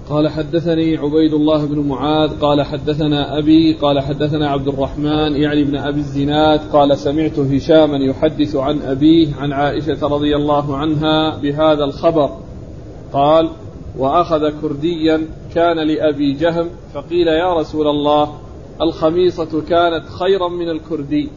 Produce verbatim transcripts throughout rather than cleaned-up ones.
قال حدثني عبيد الله بن معاذ قال حدثنا أبي قال حدثنا عبد الرحمن يعني ابن أبي الزناد قال سمعت هشاما يحدث عن أبيه عن عائشة رضي الله عنها بهذا الخبر قال وأخذ كرديا كان لأبي جهم فقيل يا رسول الله الخميصة كانت خيرا من الكردي.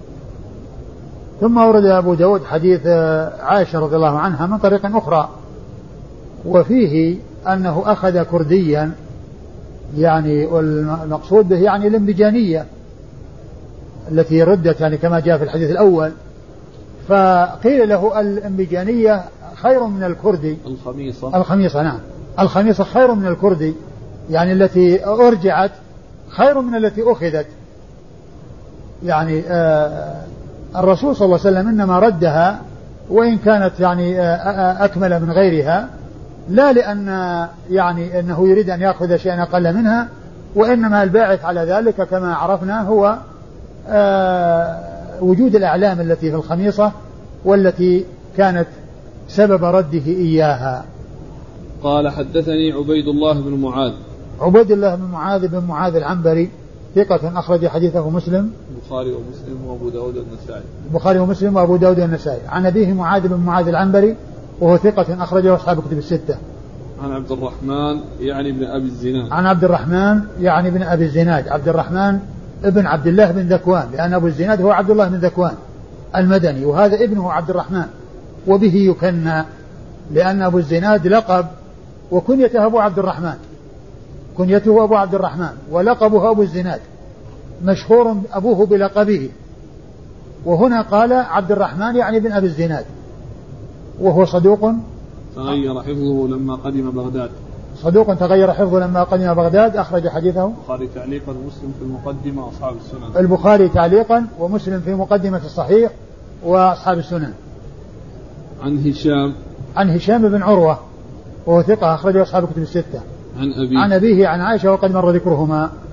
ثم ورد أبو داود حديث عائشة رضي الله عنها من طريق أخرى وفيه أنه أخذ كرديا يعني والمقصود به يعني الانبجانية التي ردت يعني كما جاء في الحديث الأول فقيل له الانبجانية خير من الكردي. الخميصة الخميصة نعم الخميصة خير من الكردي يعني التي أرجعت خير من التي أخذت يعني آه الرسول صلى الله عليه وسلم إنما ردها وإن كانت يعني آه أكمل من غيرها لا لأن يعني أنه يريد أن يأخذ شيئا أقل منها وإنما الباعث على ذلك كما عرفنا هو آه وجود الأعلام التي في الخميصة والتي كانت سبب رده إياها. قال حدثني عبيد الله بن معاذ عبيد الله بن معاذ بن معاذ العنبري ثقة أخرج حديثه مسلم البخاري ومسلم وأبو داود والنسائي البخاري ومسلم وأبو داود والنسائي عن أبيه معاذ بن معاذ العنبري وهو ثقة أخرجه أصحاب كتب الستة. عن عبد الرحمن يعني ابن أبي الزناد عن عبد الرحمن يعني ابن أبي الزناد عبد الرحمن ابن عبد الله بن ذكوان لأن أبو الزناد هو عبد الله بن ذكوان المدني وهذا ابنه عبد الرحمن وبه يكنى لأن أبو الزناد لقب وكنيته أبو عبد الرحمن كنيته أبو عبد الرحمن ولقبه أبو الزناد مشهور أبوه بلقبه وهنا قال عبد الرحمن يعني ابن أبي الزناد وهو صدوق تغير حفظه لما قدم بغداد صدوق تغير حفظه لما قدم بغداد أخرج حديثه البخاري تعليقا ومسلم في المقدمة وأصحاب السنن البخاري تعليقا ومسلم في مقدمة الصحيح وأصحاب السنن. عن هشام عن هشام بن عروة وهو ثقة أخرجه أصحاب كتب الستة عن أبيه عن أبيه عن عائشة وقد مر ذكرهما.